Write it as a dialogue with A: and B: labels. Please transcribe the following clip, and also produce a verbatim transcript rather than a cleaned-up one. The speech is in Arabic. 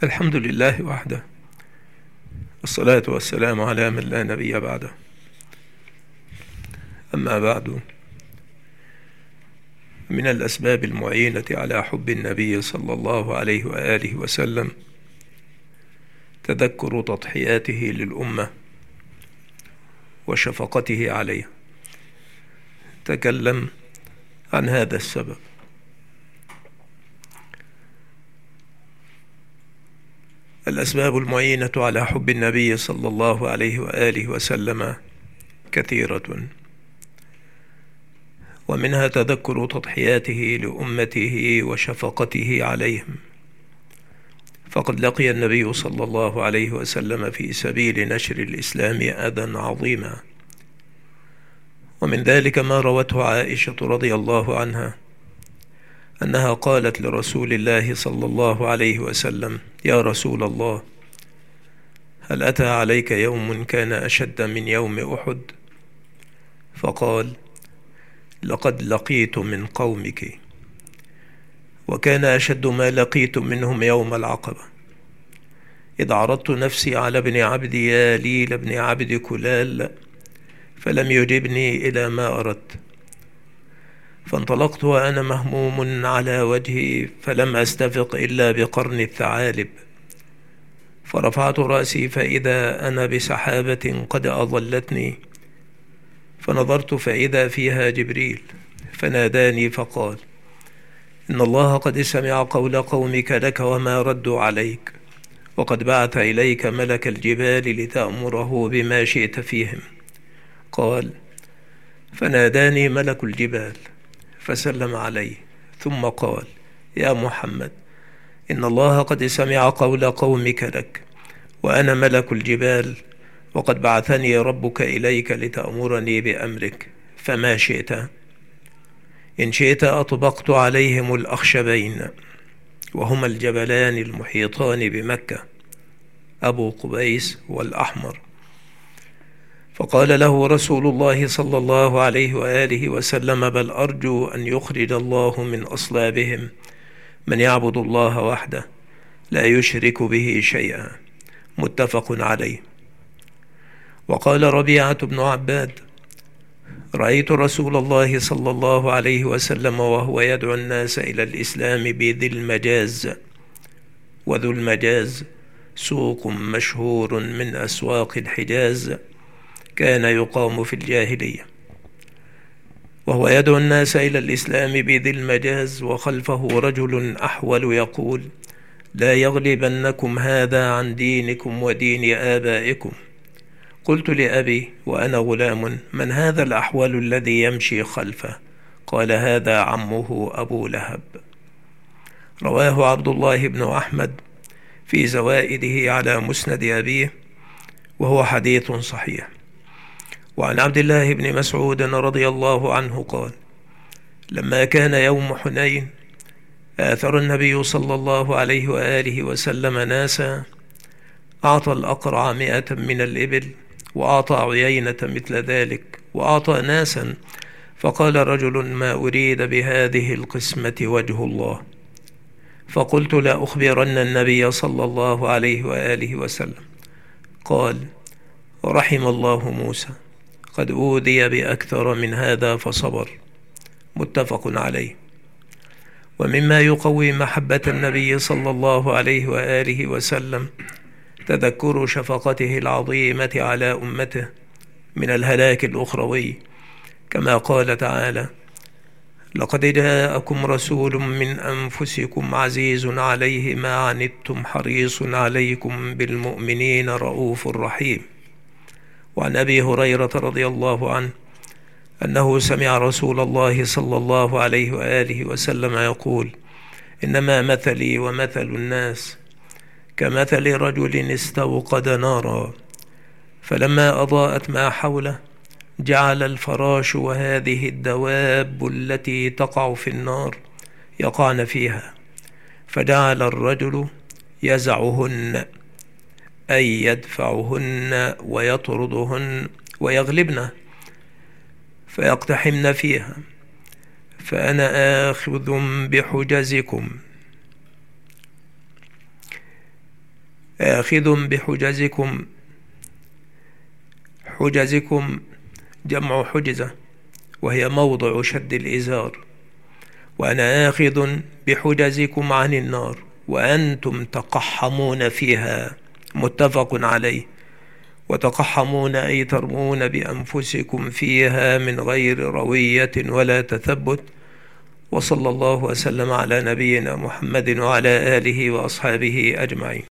A: الحمد لله وحده، والصلاة والسلام على من لا نبي بعده. أما بعد، من الأسباب المعينة على حب النبي صلى الله عليه وآله وسلم تذكر تضحياته للأمة وشفقته عليها. تكلم عن هذا السبب. الأسباب المعينة على حب النبي صلى الله عليه وآله وسلم كثيرة، ومنها تذكر تضحياته لأمته وشفقته عليهم. فقد لقي النبي صلى الله عليه وسلم في سبيل نشر الإسلام أذى عظيما، ومن ذلك ما روته عائشة رضي الله عنها أنها قالت لرسول الله صلى الله عليه وسلم: يا رسول الله، هل أتى عليك يوم كان أشد من يوم أحد؟ فقال: لقد لقيت من قومك، وكان أشد ما لقيت منهم يوم العقبة، إذ عرضت نفسي على ابن عبد ياليل ابن عبد كلال فلم يجبني إلى ما أردت، فانطلقت وأنا مهموم على وجهي فلم أستفق إلا بقرن الثعالب، فرفعت رأسي فإذا أنا بسحابة قد أظلتني، فنظرت فإذا فيها جبريل فناداني فقال: إن الله قد سمع قول قومك لك وما ردوا عليك، وقد بعث إليك ملك الجبال لتأمره بما شئت فيهم. قال: فناداني ملك الجبال فسلم عليه، ثم قال: يا محمد، إن الله قد سمع قول قومك لك، وأنا ملك الجبال، وقد بعثني ربك إليك لتأمرني بأمرك، فما شئت. إن شئت أطبقت عليهم الأخشبين، وهما الجبلان المحيطان بمكة، أبو قبيس والأحمر. فقال له رسول الله صلى الله عليه وآله وسلم: بل أرجو أن يخرج الله من أصلابهم من يعبد الله وحده لا يشرك به شيئا. متفق عليه. وقال ربيعة بن عباد: رأيت رسول الله صلى الله عليه وسلم وهو يدعو الناس إلى الإسلام بذي المجاز، وذو المجاز سوق مشهور من أسواق الحجاز كان يقام في الجاهلية، وهو يدعو الناس إلى الإسلام بذي المجاز، وخلفه رجل أحول يقول: لا يغلبنكم هذا عن دينكم ودين آبائكم. قلت لأبي وأنا غلام: من هذا الأحول الذي يمشي خلفه؟ قال: هذا عمه أبو لهب. رواه عبد الله بن أحمد في زوائده على مسند أبيه، وهو حديث صحيح. وعن عبد الله بن مسعود رضي الله عنه قال: لما كان يوم حنين آثر النبي صلى الله عليه وآله وسلم ناسا، أعطى الأقرع مئة من الإبل، وأعطى عيينة مثل ذلك، وأعطى ناسا، فقال رجل: ما أريد بهذه القسمة وجه الله. فقلت: لا أخبرن النبي صلى الله عليه وآله وسلم. قال: رحم الله موسى، قد أوذي بأكثر من هذا فصبر. متفق عليه. ومما يقوي محبة النبي صلى الله عليه وآله وسلم تذكر شفقته العظيمة على أمته من الهلاك الأخروي، كما قال تعالى: لقد جاءكم رسول من أنفسكم عزيز عليه ما عنتم حريص عليكم بالمؤمنين رؤوف رحيم. وعن أبي هريرة رضي الله عنه أنه سمع رسول الله صلى الله عليه وآله وسلم يقول: إنما مثلي ومثل الناس كمثل رجل استوقد نارا، فلما أضاءت ما حوله جعل الفراش وهذه الدواب التي تقع في النار يقعن فيها، فجعل الرجل يزعهن، أي يدفعهن ويطردهن ويغلبن فيقتحمن فيها، فأنا آخذ بحجزكم. آخذ بحجزكم. حجزكم جمع حجزة، وهي موضع شد الإزار. وأنا آخذ بحجزكم عن النار وأنتم تقحمون فيها، متفق عليه. وتقحمون أي ترمون بأنفسكم فيها من غير روية ولا تثبت. وصلى الله وسلم على نبينا محمد وعلى آله وأصحابه أجمعين.